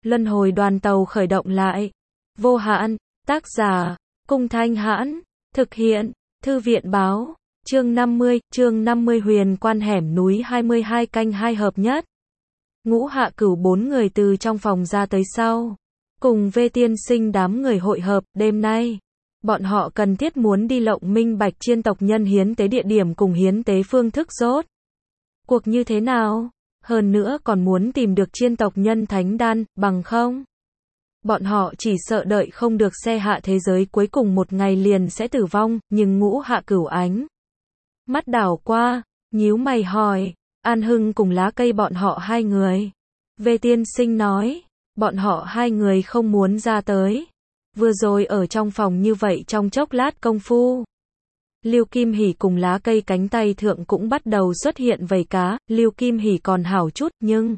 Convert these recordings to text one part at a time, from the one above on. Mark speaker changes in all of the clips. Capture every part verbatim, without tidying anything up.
Speaker 1: Luân hồi đoàn tàu khởi động lại. Vô hạn, tác giả, Cung Thanh Hãn, thực hiện, Thư viện Báo, chương năm mươi, chương năm mươi huyền quan hẻm núi hai mươi hai canh hai hợp nhất. Ngũ Hạ Cửu bốn người từ trong phòng ra tới sau. Cùng Vê Tiên Sinh đám người hội hợp, đêm nay. Bọn họ cần thiết muốn đi lộng minh bạch chiên tộc nhân hiến tế địa điểm cùng hiến tế phương thức rốt cuộc như thế nào. Hơn nữa còn muốn tìm được chiên tộc nhân thánh đan, bằng không bọn họ chỉ sợ đợi không được xe hạ thế giới cuối cùng một ngày liền sẽ tử vong. Nhưng Ngũ Hạ Cửu ánh mắt đảo qua, nhíu mày hỏi, An Hưng cùng Lá Cây bọn họ hai người. Vê Tiên Sinh nói, bọn họ hai người không muốn ra tới. Vừa rồi ở trong phòng như vậy trong chốc lát công phu, Lưu Kim Hỉ cùng Lá Cây cánh tay thượng cũng bắt đầu xuất hiện vảy cá. Lưu Kim Hỉ còn hảo chút, nhưng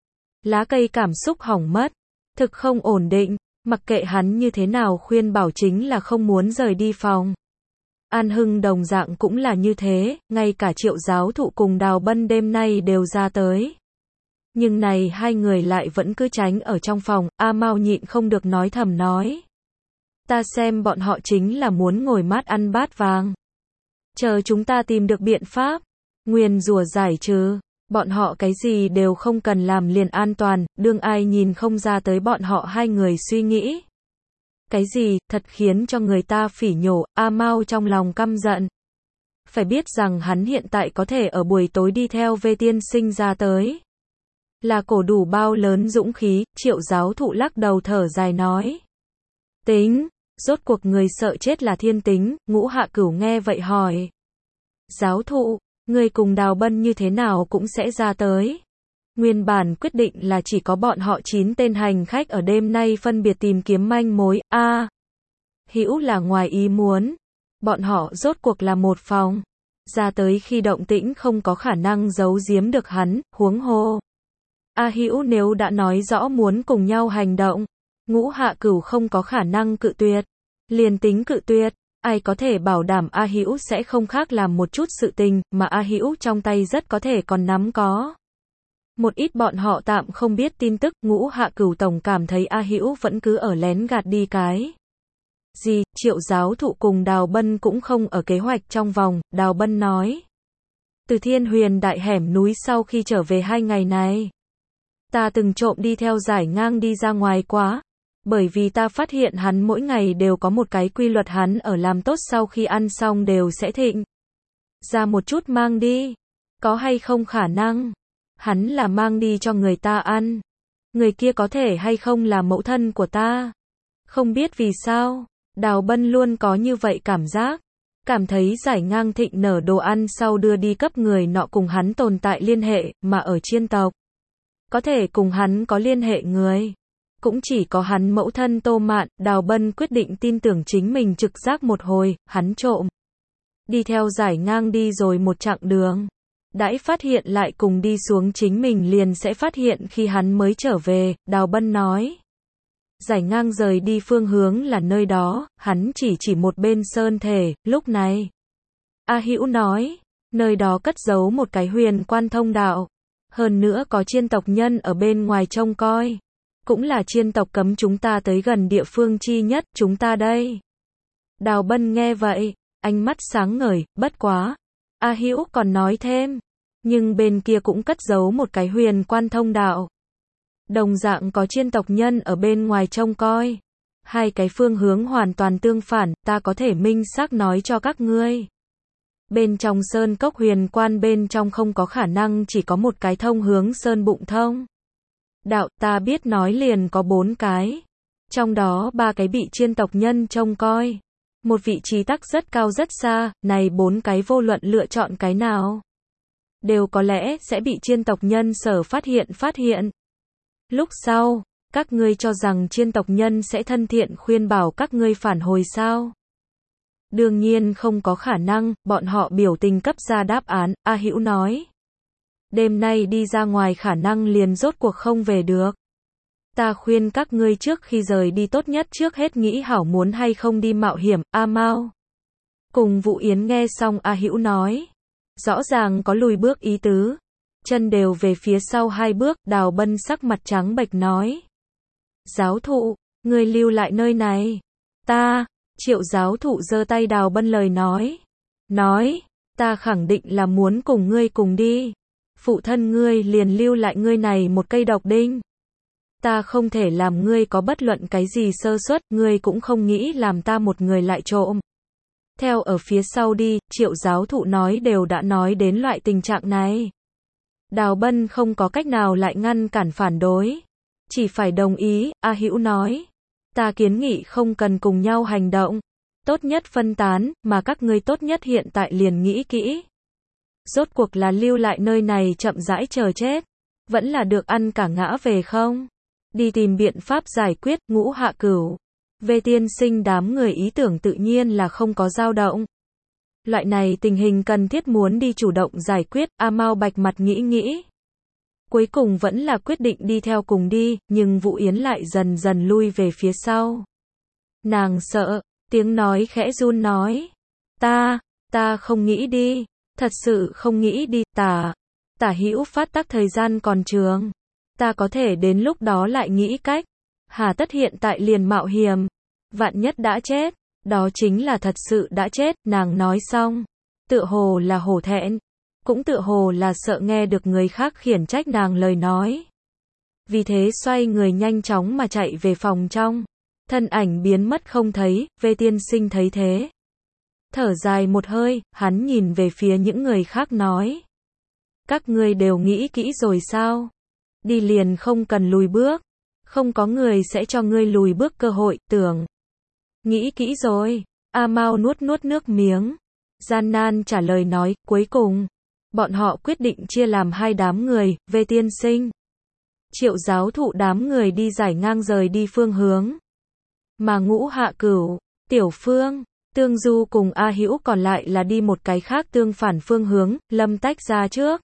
Speaker 1: Lá Cây cảm xúc hỏng mất, thực không ổn định, mặc kệ hắn như thế nào khuyên bảo chính là không muốn rời đi phòng. An Hưng đồng dạng cũng là như thế, ngay cả Triệu Giáo Thụ cùng Đào Bân đêm nay đều ra tới. Nhưng này hai người lại vẫn cứ tránh ở trong phòng. A Mao nhịn không được nói thầm nói, ta xem bọn họ chính là muốn ngồi mát ăn bát vàng, chờ chúng ta tìm được biện pháp nguyền rủa giải trừ, bọn họ cái gì đều không cần làm liền an toàn. Đương ai nhìn không ra tới bọn họ hai người suy nghĩ cái gì, thật khiến cho người ta phỉ nhổ. A Mao trong lòng căm giận. Phải biết rằng hắn hiện tại có thể ở buổi tối đi theo Vê Tiên Sinh ra tới, là cổ đủ bao lớn dũng khí. Triệu Giáo Thụ lắc đầu thở dài nói, tính, rốt cuộc người sợ chết là thiên tính. Ngũ Hạ Cửu nghe vậy hỏi, Giáo Thụ, người cùng Đào Bân như thế nào cũng sẽ ra tới. Nguyên bản quyết định là chỉ có bọn họ chín tên hành khách ở đêm nay phân biệt tìm kiếm manh mối. A à, Hữu là ngoài ý muốn, bọn họ rốt cuộc là một phòng, ra tới khi động tĩnh không có khả năng giấu giếm được hắn, huống hồ A Hữu nếu đã nói rõ muốn cùng nhau hành động, Ngũ Hạ Cửu không có khả năng cự tuyệt. Liền tính cự tuyệt, ai có thể bảo đảm A Hữu sẽ không khác làm một chút sự tình mà A Hữu trong tay rất có thể còn nắm có một ít bọn họ tạm không biết tin tức. Ngũ Hạ Cửu tổng cảm thấy A Hữu vẫn cứ ở lén gạt đi cái gì. Triệu Giáo Thụ cùng Đào Bân cũng không ở kế hoạch trong vòng. Đào Bân nói, từ Thiên Huyền Đại hẻm núi sau khi trở về hai ngày này, ta từng trộm đi theo Giải Ngang đi ra ngoài quá, bởi vì ta phát hiện hắn mỗi ngày đều có một cái quy luật, hắn ở làm tốt sau khi ăn xong đều sẽ thịnh ra một chút mang đi. Có hay không khả năng hắn là mang đi cho người ta ăn? Người kia có thể hay không là mẫu thân của ta? Không biết vì sao, Đào Bân luôn có như vậy cảm giác, cảm thấy Giải Ngang thịnh nở đồ ăn sau đưa đi cấp người nọ cùng hắn tồn tại liên hệ, mà ở chiên tộc, có thể cùng hắn có liên hệ người cũng chỉ có hắn mẫu thân Tô Mạn. Đào Bân quyết định tin tưởng chính mình trực giác một hồi, hắn trộm đi theo Giải Ngang đi rồi một chặng đường, đãi phát hiện lại cùng đi xuống chính mình liền sẽ phát hiện khi hắn mới trở về. Đào Bân nói, Giải Ngang rời đi phương hướng là nơi đó, hắn chỉ chỉ một bên sơn thể. Lúc này A Hữu nói, nơi đó cất giấu một cái huyền quan thông đạo, hơn nữa có chiên tộc nhân ở bên ngoài trông coi, cũng là chiên tộc cấm chúng ta tới gần địa phương chi nhất. Chúng ta đây. Đào Bân nghe vậy, ánh mắt sáng ngời. Bất quá, A Hữu còn nói thêm, nhưng bên kia cũng cất giấu một cái huyền quan thông đạo, đồng dạng có chiên tộc nhân ở bên ngoài trông coi. Hai cái phương hướng hoàn toàn tương phản, ta có thể minh xác nói cho các ngươi. Bên trong sơn cốc huyền quan bên trong không có khả năng chỉ có một cái thông hướng sơn bụng thông đạo, ta biết nói liền có bốn cái, trong đó ba cái bị chiên tộc nhân trông coi, một vị trí tắc rất cao rất xa. Này bốn cái vô luận lựa chọn cái nào, đều có lẽ sẽ bị chiên tộc nhân sở phát hiện phát hiện. Lúc sau, các ngươi cho rằng chiên tộc nhân sẽ thân thiện khuyên bảo các ngươi phản hồi sao? Đương nhiên không có khả năng. Bọn họ biểu tình cấp ra đáp án. A Hữu nói, đêm nay đi ra ngoài khả năng liền rốt cuộc không về được. Ta khuyên các ngươi trước khi rời đi tốt nhất trước hết nghĩ hảo muốn hay không đi mạo hiểm. A Mao cùng Vũ Yến nghe xong A Hữu nói, rõ ràng có lùi bước ý tứ, chân đều về phía sau hai bước. Đào Bân sắc mặt trắng bệch nói, Giáo thụ, ngươi lưu lại nơi này. Ta, Triệu giáo thụ giơ tay Đào Bân lời nói. Nói, ta khẳng định là muốn cùng ngươi cùng đi. Phụ thân ngươi liền lưu lại ngươi này một cây độc đinh. Ta không thể làm ngươi có bất luận cái gì sơ suất, ngươi cũng không nghĩ làm ta một người lại trộm. Theo ở phía sau đi, Triệu giáo thụ nói đều đã nói đến loại tình trạng này. Đào Bân không có cách nào lại ngăn cản phản đối. Chỉ phải đồng ý, A Hữu nói. Ta kiến nghị không cần cùng nhau hành động. Tốt nhất phân tán, mà các ngươi tốt nhất hiện tại liền nghĩ kỹ. Rốt cuộc là lưu lại nơi này chậm rãi chờ chết. Vẫn là được ăn cả ngã về không? Đi tìm biện pháp giải quyết, Ngũ Hạ Cửu. Về tiên sinh đám người ý tưởng tự nhiên là không có dao động. Loại này tình hình cần thiết muốn đi chủ động giải quyết, A Mao bạch mặt nghĩ nghĩ. Cuối cùng vẫn là quyết định đi theo cùng đi, nhưng Vũ Yến lại dần dần lui về phía sau. Nàng sợ, tiếng nói khẽ run nói. Ta, ta không nghĩ đi, thật sự không nghĩ đi, tả. Tả Hữu phát tác thời gian còn trường. Ta có thể đến lúc đó lại nghĩ cách. Hà tất hiện tại liền mạo hiểm. Vạn nhất đã chết, đó chính là thật sự đã chết, nàng nói xong. Tựa hồ là hổ thẹn. Cũng tựa hồ là sợ nghe được người khác khiển trách nàng lời nói. Vì thế xoay người nhanh chóng mà chạy về phòng trong. Thân ảnh biến mất không thấy, Vê tiên sinh thấy thế. Thở dài một hơi, hắn nhìn về phía những người khác nói. Các ngươi đều nghĩ kỹ rồi sao? Đi liền không cần lùi bước. Không có người sẽ cho ngươi lùi bước cơ hội, tưởng. Nghĩ kỹ rồi. A Mao nuốt nuốt nước miếng. Gian nan trả lời nói, cuối cùng. Bọn họ quyết định chia làm hai đám người, Vê tiên sinh. Triệu giáo thụ đám người đi giải ngang rời đi phương hướng. Mà Ngũ Hạ Cửu, Tiểu Phương, Tương Du cùng A Hữu còn lại là đi một cái khác tương phản phương hướng, lâm tách ra trước.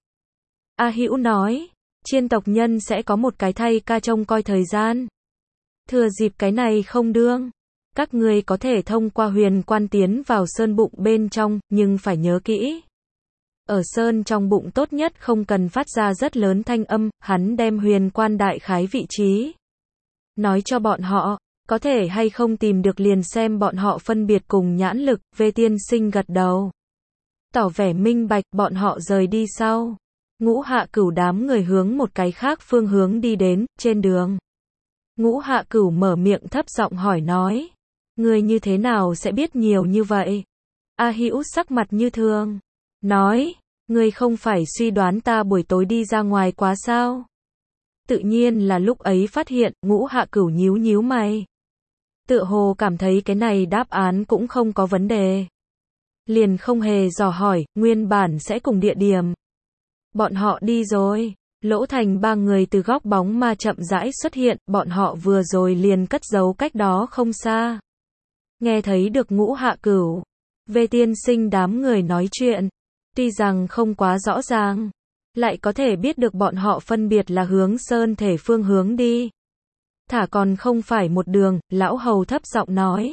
Speaker 1: A Hữu nói, Chiên tộc nhân sẽ có một cái thay ca trông coi thời gian. Thừa dịp cái này không đương. Các ngươi có thể thông qua huyền quan tiến vào sơn bụng bên trong, nhưng phải nhớ kỹ. Ở sơn trong bụng tốt nhất không cần phát ra rất lớn thanh âm, hắn đem huyền quan đại khái vị trí. Nói cho bọn họ, có thể hay không tìm được liền xem bọn họ phân biệt cùng nhãn lực, Vê tiên sinh gật đầu. Tỏ vẻ minh bạch, bọn họ rời đi sau. Ngũ Hạ Cửu đám người hướng một cái khác phương hướng đi đến, trên đường. Ngũ Hạ Cửu mở miệng thấp giọng hỏi nói. Người như thế nào sẽ biết nhiều như vậy? A Hữu sắc mặt như thường. Nói, người không phải suy đoán ta buổi tối đi ra ngoài quá sao? Tự nhiên là lúc ấy phát hiện, Ngũ Hạ Cửu nhíu nhíu mày. Tựa hồ cảm thấy cái này đáp án cũng không có vấn đề. Liền không hề dò hỏi, nguyên bản sẽ cùng địa điểm. Bọn họ đi rồi. Lỗ Thành ba người từ góc bóng ma chậm rãi xuất hiện, bọn họ vừa rồi liền cất giấu cách đó không xa. Nghe thấy được Ngũ Hạ Cửu, Vê tiên sinh đám người nói chuyện. Tuy rằng không quá rõ ràng, lại có thể biết được bọn họ phân biệt là hướng sơn thể phương hướng đi. Thả còn không phải một đường, lão hầu thấp giọng nói.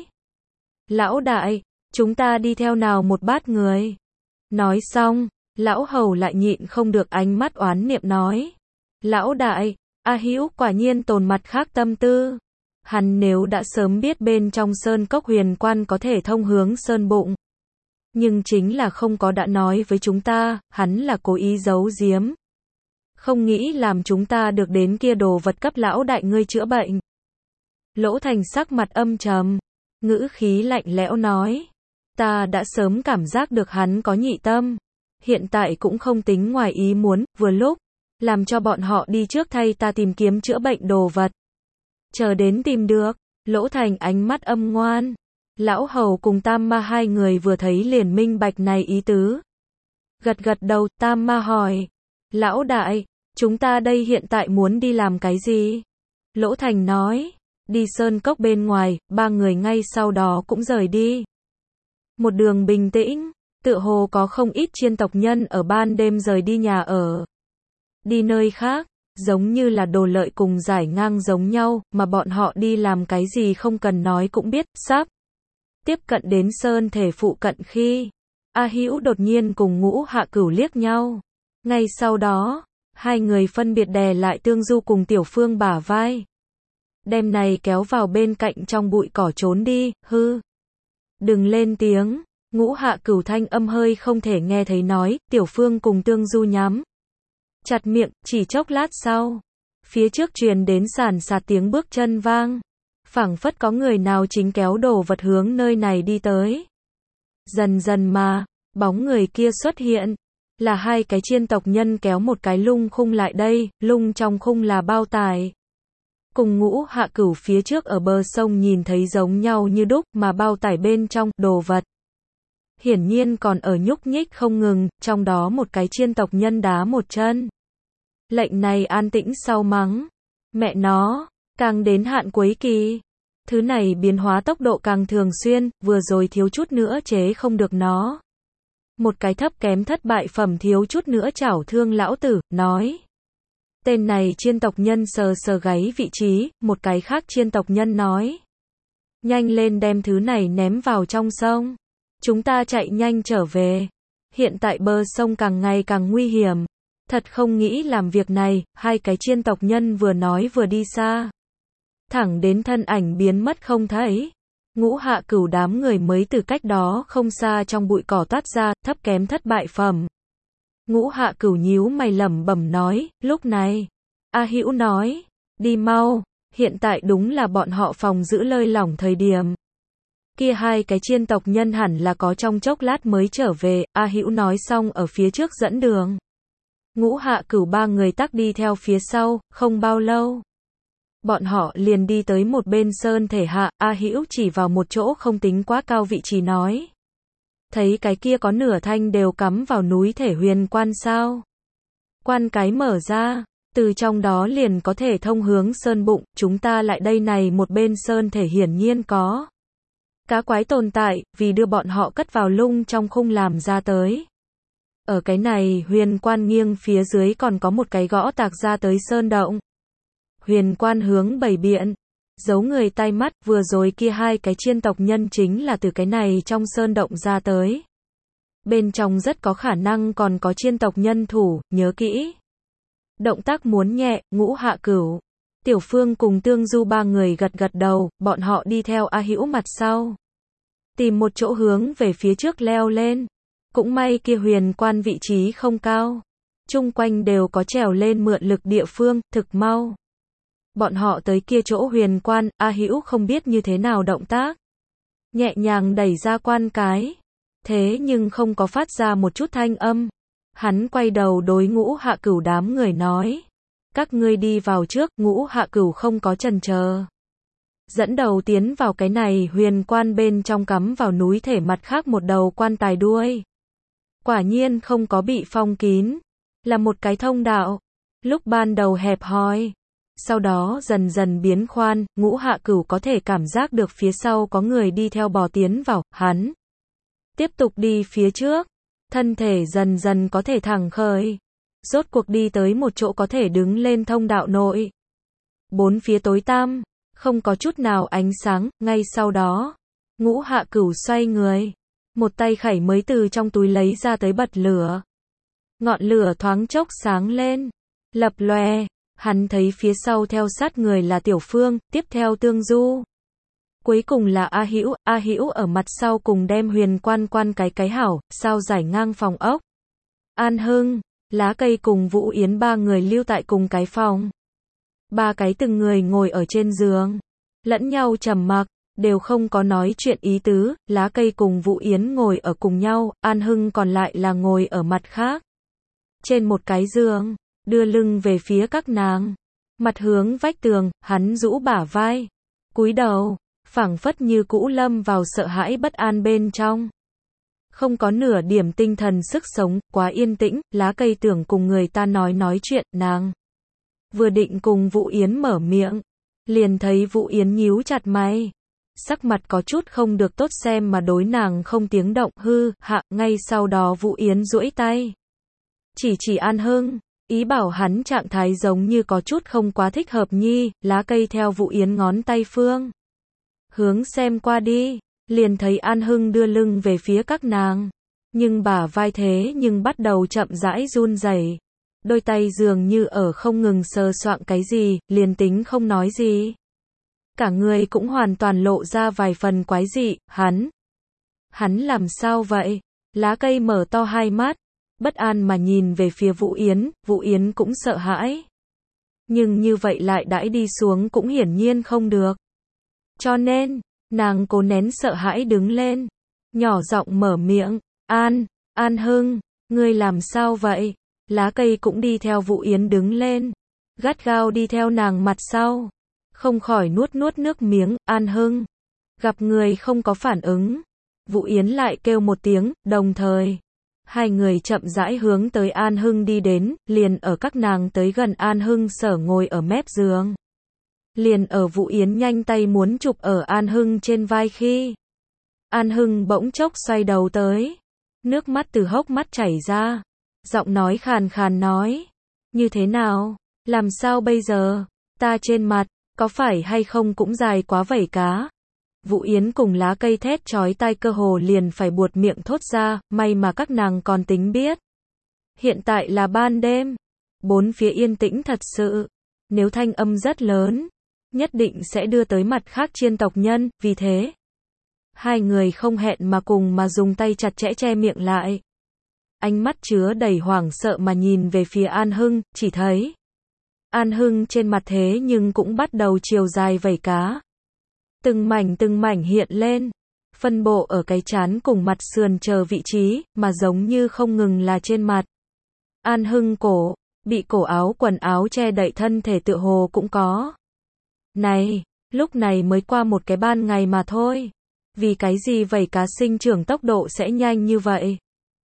Speaker 1: Lão đại, chúng ta đi theo nào một bát người. Nói xong, lão hầu lại nhịn không được ánh mắt oán niệm nói. Lão đại, A Hữu quả nhiên tồn mặt khác tâm tư. Hắn nếu đã sớm biết bên trong sơn cốc huyền quan có thể thông hướng sơn bụng. Nhưng chính là không có đã nói với chúng ta, hắn là cố ý giấu giếm. Không nghĩ làm chúng ta được đến kia đồ vật cấp lão đại ngươi chữa bệnh. Lỗ Thành sắc mặt âm trầm, ngữ khí lạnh lẽo nói. Ta đã sớm cảm giác được hắn có nhị tâm. Hiện tại cũng không tính ngoài ý muốn, vừa lúc. Làm cho bọn họ đi trước thay ta tìm kiếm chữa bệnh đồ vật. Chờ đến tìm được, Lỗ Thành ánh mắt âm ngoan. Lão hầu cùng Tam Ma hai người vừa thấy liền minh bạch này ý tứ. Gật gật đầu, Tam Ma hỏi. Lão đại, chúng ta đây hiện tại muốn đi làm cái gì? Lỗ Thành nói. Đi sơn cốc bên ngoài, ba người ngay sau đó cũng rời đi. Một đường bình tĩnh, tựa hồ có không ít chiên tộc nhân ở ban đêm rời đi nhà ở. Đi nơi khác, giống như là đồ lợi cùng giải ngang giống nhau, mà bọn họ đi làm cái gì không cần nói cũng biết, sắp. Tiếp cận đến sơn thể phụ cận khi, A Hữu đột nhiên cùng Ngũ Hạ Cửu liếc nhau. Ngay sau đó, hai người phân biệt đè lại Tương Du cùng Tiểu Phương bả vai. đem này kéo vào bên cạnh trong bụi cỏ trốn đi, hư. Đừng lên tiếng, Ngũ Hạ Cửu thanh âm hơi không thể nghe thấy nói, Tiểu Phương cùng Tương Du nhắm chặt miệng, chỉ chốc lát sau, phía trước truyền đến sàn sạt tiếng bước chân vang, phảng phất có người nào chính kéo đồ vật hướng nơi này đi tới. Dần dần mà, bóng người kia xuất hiện, là hai cái chiên tộc nhân kéo một cái lung khung lại đây, lung trong khung là bao tải. Cùng Ngũ Hạ Cửu phía trước ở bờ sông nhìn thấy giống nhau như đúc, mà bao tải bên trong, đồ vật hiển nhiên còn ở nhúc nhích không ngừng, trong đó một cái chiên tộc nhân đá một chân. Lệnh này an tĩnh sau mắng, mẹ nó, càng đến hạn cuối kỳ. Thứ này biến hóa tốc độ càng thường xuyên, vừa rồi thiếu chút nữa chế không được nó. Một cái thấp kém thất bại phẩm thiếu chút nữa chảo thương lão tử, nói. Tên này chiên tộc nhân sờ sờ gáy vị trí, một cái khác chiên tộc nhân nói. Nhanh lên đem thứ này ném vào trong sông. Chúng ta chạy nhanh trở về. Hiện tại bờ sông càng ngày càng nguy hiểm. Thật không nghĩ làm việc này, hai cái chiên tộc nhân vừa nói vừa đi xa. Thẳng đến thân ảnh biến mất không thấy. Ngũ Hạ Cửu đám người mới từ cách đó không xa trong bụi cỏ toát ra, thấp kém thất bại phẩm. Ngũ Hạ Cửu nhíu mày lẩm bẩm nói, lúc này, A Hữu nói, đi mau, hiện tại đúng là bọn họ phòng giữ lơi lỏng thời điểm. Kia hai cái chiên tộc nhân hẳn là có trong chốc lát mới trở về, A Hữu nói xong ở phía trước dẫn đường. Ngũ Hạ Cửu ba người tắc đi theo phía sau, không bao lâu. Bọn họ liền đi tới một bên sơn thể hạ, A Hữu chỉ vào một chỗ không tính quá cao vị trí nói. Thấy cái kia có nửa thanh đều cắm vào núi thể huyền quan sao. Quan cái mở ra, từ trong đó liền có thể thông hướng sơn bụng, chúng ta lại đây này một bên sơn thể hiển nhiên có. Cá quái tồn tại, vì đưa bọn họ cất vào lung trong khung làm ra tới. Ở cái này huyền quan nghiêng phía dưới còn có một cái gõ tạc ra tới sơn động. Huyền quan hướng bảy biện, giấu người tai mắt, vừa rồi kia hai cái chiên tộc nhân chính là từ cái này trong sơn động ra tới. Bên trong rất có khả năng còn có chiên tộc nhân thủ, nhớ kỹ. Động tác muốn nhẹ, Ngũ Hạ Cửu, Tiểu Phương cùng Tương Du ba người gật gật đầu, bọn họ đi theo A Hữu mặt sau. Tìm một chỗ hướng về phía trước leo lên. Cũng may kia huyền quan vị trí không cao. Chung quanh đều có trèo lên mượn lực địa phương, thực mau. Bọn họ tới kia chỗ huyền quan, A Hữu không biết như thế nào động tác. Nhẹ nhàng đẩy ra quan cái. Thế nhưng không có phát ra một chút thanh âm. Hắn quay đầu đối Ngũ Hạ Cửu đám người nói. Các ngươi đi vào trước, Ngũ Hạ Cửu không có chần chờ. Dẫn đầu tiến vào cái này huyền quan bên trong cắm vào núi thể mặt khác một đầu quan tài đuôi. Quả nhiên không có bị phong kín. Là một cái thông đạo. Lúc ban đầu hẹp hòi. Sau đó dần dần biến khoan, Ngũ Hạ Cửu có thể cảm giác được phía sau có người đi theo bò tiến vào, hắn tiếp tục đi phía trước, thân thể dần dần có thể thẳng khởi, rốt cuộc đi tới một chỗ có thể đứng lên thông đạo nội. Bốn phía tối tăm, không có chút nào ánh sáng, ngay sau đó, Ngũ Hạ Cửu xoay người, một tay khẩy mới từ trong túi lấy ra tới bật lửa. Ngọn lửa thoáng chốc sáng lên, lập lòe. Hắn thấy phía sau theo sát người là Tiểu Phương, tiếp theo Tương Du. Cuối cùng là A Hữu, A Hữu ở mặt sau cùng đem huyền quan quan cái cái hảo, sao giải ngang phòng ốc. An Hưng, Lá Cây cùng Vũ Yến ba người lưu tại cùng cái phòng. Ba cái từng người ngồi ở trên giường, lẫn nhau trầm mặc, đều không có nói chuyện ý tứ, Lá Cây cùng Vũ Yến ngồi ở cùng nhau, An Hưng còn lại là ngồi ở mặt khác. Trên một cái giường. Đưa lưng về phía các nàng, mặt hướng vách tường, hắn rũ bả vai, cúi đầu, phảng phất như cũ lâm vào sợ hãi bất an bên trong. Không có nửa điểm tinh thần sức sống, quá yên tĩnh, Lá Cây tưởng cùng người ta nói nói chuyện, nàng vừa định cùng Vũ Yến mở miệng, liền thấy Vũ Yến nhíu chặt mày, sắc mặt có chút không được tốt xem mà đối nàng không tiếng động, hư, hạ, ngay sau đó Vũ Yến duỗi tay, chỉ chỉ An Hưng. Ý bảo hắn trạng thái giống như có chút không quá thích hợp nhi, Lá Cây theo Vũ Yến ngón tay phương. Hướng xem qua đi, liền thấy An Hưng đưa lưng về phía các nàng. Nhưng bả vai thế nhưng bắt đầu chậm rãi run rẩy. Đôi tay dường như ở không ngừng sờ soạng cái gì, liền tính không nói gì. cả người cũng hoàn toàn lộ ra vài phần quái dị, hắn. Hắn làm sao vậy? Lá cây mở to hai mắt, bất an mà nhìn về phía Vũ Yến, Vũ Yến cũng sợ hãi. Nhưng như vậy lại đãi đi xuống cũng hiển nhiên không được. Cho nên, nàng cố nén sợ hãi đứng lên, nhỏ giọng mở miệng, An, An Hưng, ngươi làm sao vậy? Lá cây cũng đi theo Vũ Yến đứng lên, gắt gao đi theo nàng mặt sau, không khỏi nuốt nuốt nước miếng, An Hưng. Gặp người không có phản ứng, Vũ Yến lại kêu một tiếng, đồng thời, hai người chậm rãi hướng tới An Hưng đi đến, liền ở các nàng tới gần An Hưng sở ngồi ở mép giường. Liền ở Vũ Yến nhanh tay muốn chụp ở An Hưng trên vai khi An Hưng bỗng chốc xoay đầu tới, nước mắt từ hốc mắt chảy ra, giọng nói khàn khàn nói, như thế nào, làm sao bây giờ, ta trên mặt, có phải hay không cũng dài quá vảy cá. Vũ Yến cùng lá cây thét chói tai cơ hồ liền phải buột miệng thốt ra, may mà các nàng còn tính biết. Hiện tại là ban đêm, bốn phía yên tĩnh thật sự, nếu thanh âm rất lớn, nhất định sẽ đưa tới mặt khác chiên tộc nhân, vì thế. Hai người không hẹn mà cùng mà dùng tay chặt chẽ che miệng lại. Ánh mắt chứa đầy hoảng sợ mà nhìn về phía An Hưng, chỉ thấy An Hưng trên mặt thế nhưng cũng bắt đầu chiều dài vảy cá. Từng mảnh từng mảnh hiện lên, phân bộ ở cái trán cùng mặt sườn chờ vị trí, mà giống như không ngừng là trên mặt. An Hưng cổ, bị cổ áo quần áo che đậy thân thể tựa hồ cũng có. Này, lúc này mới qua một cái ban ngày mà thôi. Vì cái gì vảy cá sinh trưởng tốc độ sẽ nhanh như vậy?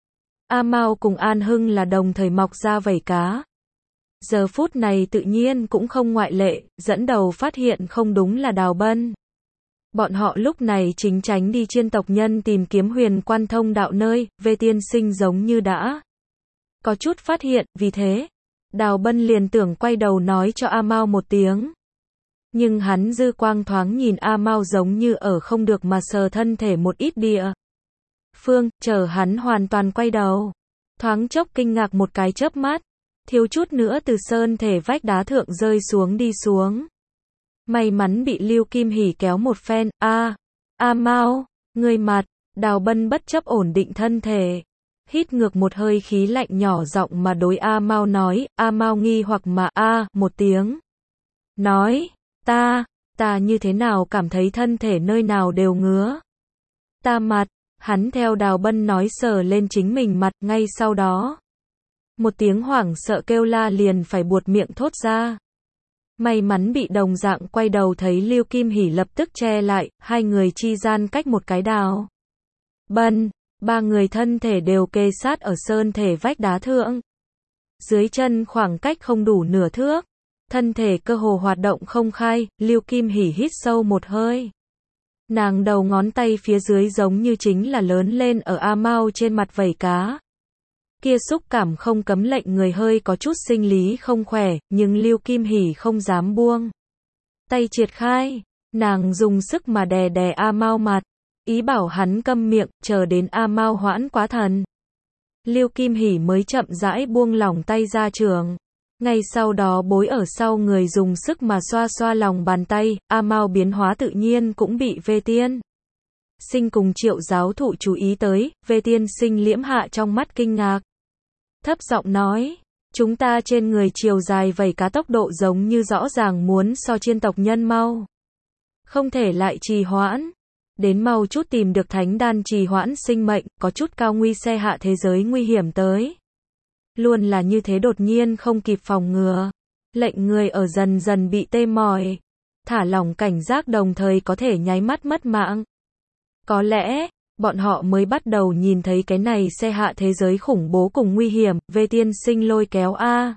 Speaker 1: A Mao cùng An Hưng là đồng thời mọc ra vảy cá. Giờ phút này tự nhiên cũng không ngoại lệ, dẫn đầu phát hiện không đúng là Đào Bân. Bọn họ lúc này chính tránh đi chiên tộc nhân tìm kiếm huyền quan thông đạo nơi, Vê Tiên Sinh giống như đã có chút phát hiện, vì thế, Đào Bân liền tưởng quay đầu nói cho A Mao một tiếng. Nhưng hắn dư quang thoáng nhìn A Mao giống như ở không được mà sờ thân thể một ít địa phương, chờ hắn hoàn toàn quay đầu. Thoáng chốc kinh ngạc một cái chớp mắt, thiếu chút nữa từ sơn thể vách đá thượng rơi xuống đi xuống. May mắn bị Lưu Kim Hỉ kéo một phen, a, A Mao, ngươi mặt, Đào Bân bất chấp ổn định thân thể. Hít ngược một hơi khí lạnh nhỏ giọng mà đối A Mao nói, A Mao nghi hoặc mà a một tiếng. Nói, ta, ta như thế nào cảm thấy thân thể nơi nào đều ngứa. Ta mặt, hắn theo Đào Bân nói sờ lên chính mình mặt, ngay sau đó. Một tiếng hoảng sợ kêu la liền phải buột miệng thốt ra. May mắn bị đồng dạng quay đầu thấy Lưu Kim Hỉ lập tức che lại, hai người chi gian cách một cái Đào Bân, ba người thân thể đều kê sát ở sơn thể vách đá thượng. Dưới chân khoảng cách không đủ nửa thước, thân thể cơ hồ hoạt động không khai, Lưu Kim Hỉ hít sâu một hơi. Nàng đầu ngón tay phía dưới giống như chính là lớn lên ở A Mao trên mặt vảy cá. Kia xúc cảm không cấm lệnh người hơi có chút sinh lý không khỏe, nhưng Lưu Kim Hỉ không dám buông tay triệt khai, nàng dùng sức mà đè đè A Mao mặt, ý bảo hắn câm miệng, chờ đến A Mao hoãn quá thần. Lưu Kim Hỉ mới chậm rãi buông lỏng tay ra trường. Ngay sau đó bối ở sau người dùng sức mà xoa xoa lòng bàn tay, A Mao biến hóa tự nhiên cũng bị Vê Tiên Sinh cùng Triệu giáo thụ chú ý tới, Vê Tiên Sinh liễm hạ trong mắt kinh ngạc. Thấp giọng nói, chúng ta trên người chiều dài vảy cá tốc độ giống như rõ ràng muốn so chiên tộc nhân mau. Không thể lại trì hoãn. Đến mau chút tìm được thánh đan trì hoãn sinh mệnh, có chút cao nguy xe hạ thế giới nguy hiểm tới. Luôn là như thế đột nhiên không kịp phòng ngừa. Lệnh người ở dần dần bị tê mỏi. Thả lỏng cảnh giác đồng thời có thể nháy mắt mất mạng. Có lẽ, bọn họ mới bắt đầu nhìn thấy cái này xe hạ thế giới khủng bố cùng nguy hiểm, Vê Tiên Sinh lôi kéo A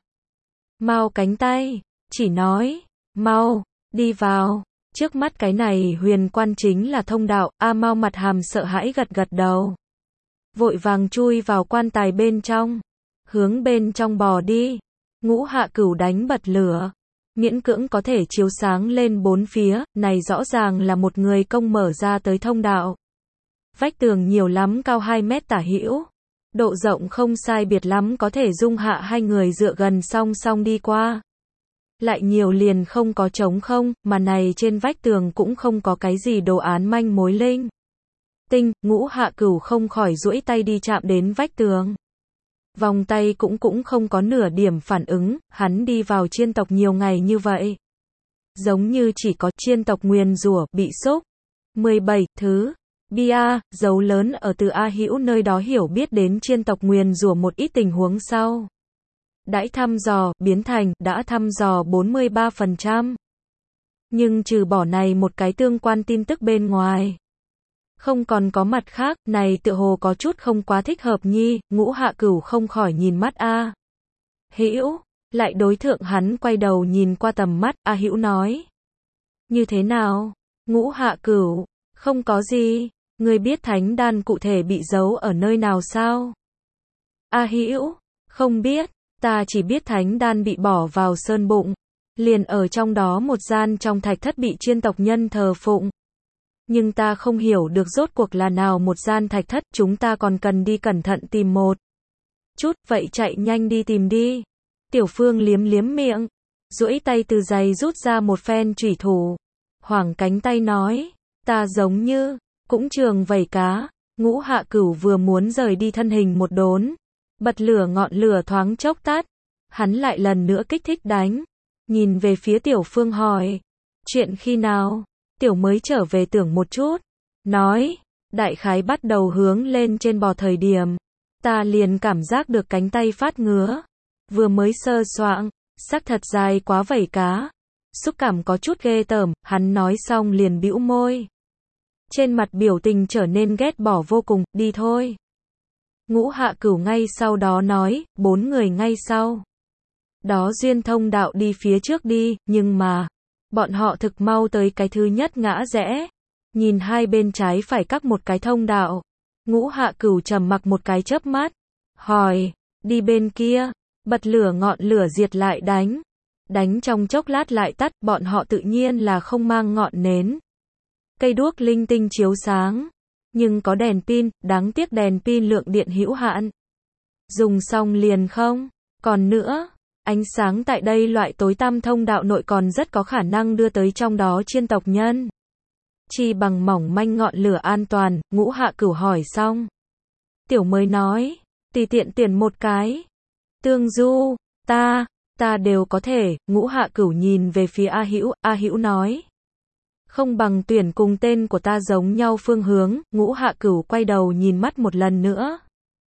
Speaker 1: Mao cánh tay, chỉ nói, mau, đi vào, trước mắt cái này huyền quan chính là thông đạo, A Mao mặt hàm sợ hãi gật gật đầu. Vội vàng chui vào quan tài bên trong, hướng bên trong bò đi, ngũ hạ cửu đánh bật lửa, miễn cưỡng có thể chiếu sáng lên bốn phía, này rõ ràng là một người công mở ra tới thông đạo. Vách tường nhiều lắm cao hai mét tả hữu, độ rộng không sai biệt lắm có thể dung hạ hai người dựa gần song song đi qua. lại nhiều liền không có trống không, mà này trên vách tường cũng không có cái gì đồ án manh mối linh tinh. Ngũ Hạ Cửu không khỏi duỗi tay đi chạm đến vách tường. Vòng tay cũng cũng không có nửa điểm phản ứng, hắn đi vào chiên tộc nhiều ngày như vậy. Giống như chỉ có chiên tộc nguyền rủa bị xúc. mười bảy thứ. Bia, dấu lớn ở từ A Hữu nơi đó hiểu biết đến chiên tộc nguyền rủa một ít tình huống sau. Đãi thăm dò, biến thành, đã thăm dò bốn mươi ba phần trăm. Nhưng trừ bỏ này một cái tương quan tin tức bên ngoài. Không còn có mặt khác, này tựa hồ có chút không quá thích hợp nhi, Ngũ Hạ Cửu không khỏi nhìn mắt A Hữu, lại đối thượng hắn quay đầu nhìn qua tầm mắt, A Hữu nói. Như thế nào? Ngũ Hạ Cửu, không có gì, ngươi biết thánh đan cụ thể bị giấu ở nơi nào sao? A Hữu, không biết, ta chỉ biết thánh đan bị bỏ vào sơn bụng, liền ở trong đó một gian trong thạch thất bị chiên tộc nhân thờ phụng. Nhưng ta không hiểu được rốt cuộc là nào một gian thạch thất, chúng ta còn cần đi cẩn thận tìm một chút, vậy chạy nhanh đi tìm đi. Tiểu Phương liếm liếm miệng, duỗi tay từ giày rút ra một phen chủy thủ, hoảng cánh tay nói, ta giống như, cũng trường vẩy cá. Ngũ Hạ Cửu vừa muốn rời đi thân hình một đốn, bật lửa ngọn lửa thoáng chốc tắt, hắn lại lần nữa kích thích đánh, nhìn về phía Tiểu Phương hỏi, chuyện khi nào? Tiểu mới trở về tưởng một chút, nói, đại khái bắt đầu hướng lên trên bò thời điểm, ta liền cảm giác được cánh tay phát ngứa, vừa mới sơ soạng, sắc thật dài quá vẩy cá, xúc cảm có chút ghê tởm, hắn nói xong liền bĩu môi. Trên mặt biểu tình trở nên ghét bỏ vô cùng, đi thôi. Ngũ Hạ Cửu ngay sau đó nói, bốn người ngay sau. Đó duyên thông đạo đi phía trước đi, nhưng mà, bọn họ thực mau tới cái thứ nhất ngã rẽ, nhìn hai bên trái phải các một cái thông đạo. Ngũ Hạ Cửu trầm mặc một cái chớp mắt, hỏi, đi bên kia, bật lửa ngọn lửa diệt lại đánh. Đánh trong chốc lát lại tắt, bọn họ tự nhiên là không mang ngọn nến. Cây đuốc linh tinh chiếu sáng, nhưng có đèn pin, đáng tiếc đèn pin lượng điện hữu hạn. Dùng xong liền không, còn nữa, ánh sáng tại đây loại tối tăm thông đạo nội còn rất có khả năng đưa tới trong đó chiên tộc nhân. Chỉ bằng mỏng manh ngọn lửa an toàn, Ngũ Hạ Cửu hỏi xong. Tiểu mới nói, tùy tiện tuyển một cái. Tương Du, ta, ta đều có thể. Ngũ Hạ Cửu nhìn về phía A Hữu, A Hữu nói. Không bằng tuyển cùng tên của ta giống nhau phương hướng. Ngũ Hạ Cửu quay đầu nhìn mắt một lần nữa.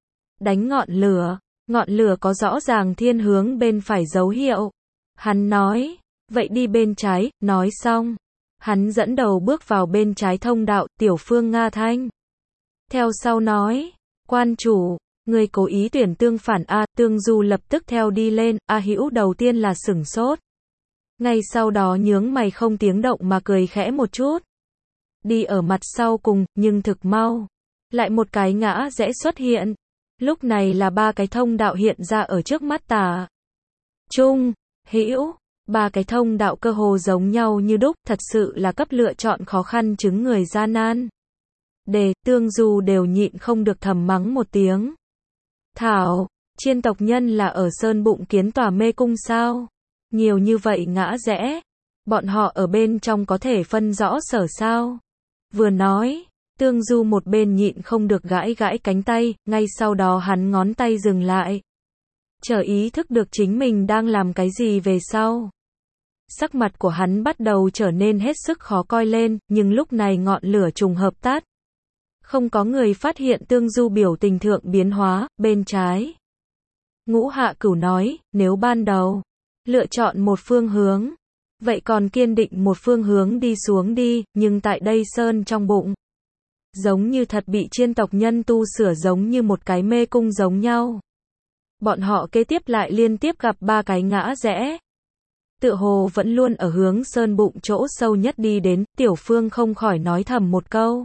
Speaker 1: Đánh ngọn lửa, ngọn lửa có rõ ràng thiên hướng bên phải dấu hiệu. Hắn nói, vậy đi bên trái, nói xong. Hắn dẫn đầu bước vào bên trái thông đạo, Tiểu Phương Nga Thanh. Theo sau nói, quan chủ, người cố ý tuyển tương phản A, Tương Du lập tức theo đi lên, A Hữu đầu tiên là sửng sốt. Ngay sau đó nhướng mày không tiếng động mà cười khẽ một chút. Đi ở mặt sau cùng, nhưng thực mau. Lại một cái ngã rẽ xuất hiện. Lúc này là ba cái thông đạo hiện ra ở trước mắt tả. Trung, Hữu, ba cái thông đạo cơ hồ giống nhau như đúc, thật sự là cấp lựa chọn khó khăn chứng người gian nan. Đề, Tương Du đều nhịn không được thầm mắng một tiếng. Thảo, chiên tộc nhân là ở sơn bụng kiến tòa mê cung sao? Nhiều như vậy ngã rẽ, bọn họ ở bên trong có thể phân rõ sở sao? Vừa nói, Tương Du một bên nhịn không được gãi gãi cánh tay, ngay sau đó hắn ngón tay dừng lại. Chờ ý thức được chính mình đang làm cái gì về sau. Sắc mặt của hắn bắt đầu trở nên hết sức khó coi lên, nhưng lúc này ngọn lửa trùng hợp tắt. Không có người phát hiện Tương Du biểu tình thượng biến hóa, bên trái. Ngũ Hạ Cửu nói, nếu ban đầu lựa chọn một phương hướng, vậy còn kiên định một phương hướng đi xuống đi, nhưng tại đây sơn trong bụng, giống như thật bị chiên tộc nhân tu sửa giống như một cái mê cung giống nhau. Bọn họ kế tiếp lại liên tiếp gặp ba cái ngã rẽ. Tựa hồ vẫn luôn ở hướng sơn bụng chỗ sâu nhất đi đến, Tiểu Phương không khỏi nói thầm một câu.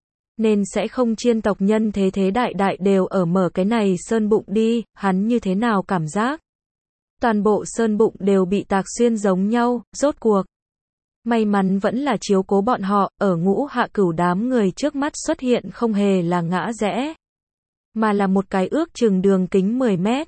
Speaker 1: Nên sẽ không chiên tộc nhân thế thế đại đại đều ở mở cái này sơn bụng đi, hắn như thế nào cảm giác. Toàn bộ sơn bụng đều bị tạc xuyên giống nhau, rốt cuộc. May mắn vẫn là chiếu cố bọn họ, ở Ngũ Hạ Cửu đám người trước mắt xuất hiện không hề là ngã rẽ, mà là một cái ước chừng đường kính mười mét.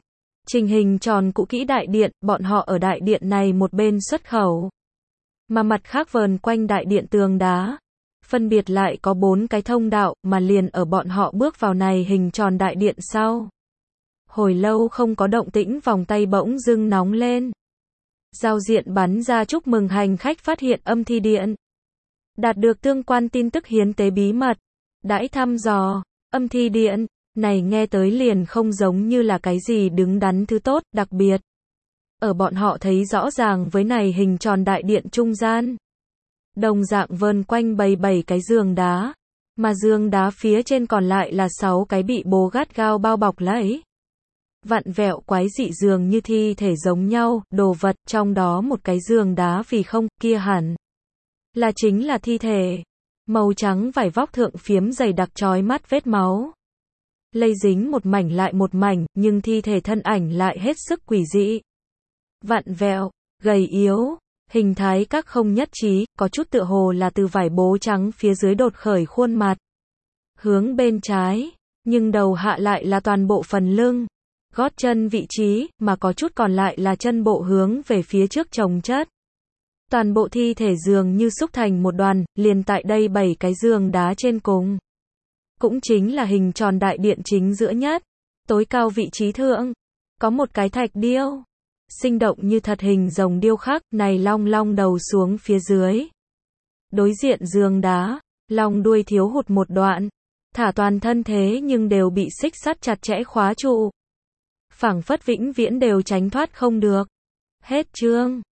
Speaker 1: Trình hình tròn cũ kỹ đại điện, bọn họ ở đại điện này một bên xuất khẩu, mà mặt khác vờn quanh đại điện tường đá. Phân biệt lại có bốn cái thông đạo, mà liền ở bọn họ bước vào này hình tròn đại điện sau. Hồi lâu không có động tĩnh, vòng tay bỗng dưng nóng lên. Giao diện bắn ra chúc mừng hành khách phát hiện âm thi điện. Đạt được tương quan tin tức hiến tế bí mật. Đãi thăm dò, âm thi điện, này nghe tới liền không giống như là cái gì đứng đắn thứ tốt, đặc biệt. Ở bọn họ thấy rõ ràng với này hình tròn đại điện trung gian. Đồng dạng vờn quanh bầy bảy cái giường đá, mà giường đá phía trên còn lại là sáu cái bị bố gắt gao bao bọc lấy. Vặn vẹo quái dị giường như thi thể giống nhau, đồ vật, trong đó một cái giường đá vì không, kia hẳn là chính là thi thể. Màu trắng vải vóc thượng phiếm dày đặc chói mắt vết máu. Lây dính một mảnh lại một mảnh, nhưng thi thể thân ảnh lại hết sức quỷ dị. Vặn vẹo, gầy yếu, hình thái các không nhất trí, có chút tựa hồ là từ vải bố trắng phía dưới đột khởi khuôn mặt. Hướng bên trái, nhưng đầu hạ lại là toàn bộ phần lưng, gót chân vị trí, mà có chút còn lại là chân bộ hướng về phía trước chồng chất. Toàn bộ thi thể dường như xúc thành một đoàn, liền tại đây bảy cái giường đá trên cùng. Cũng chính là hình tròn đại điện chính giữa nhất, tối cao vị trí thượng, có một cái thạch điêu. Sinh động như thật hình rồng điêu khắc, này long long đầu xuống phía dưới. Đối diện giường đá, long đuôi thiếu hụt một đoạn, thả toàn thân thế nhưng đều bị xích sắt chặt chẽ khóa trụ. Phảng phất vĩnh viễn đều tránh thoát không được. Hết chương.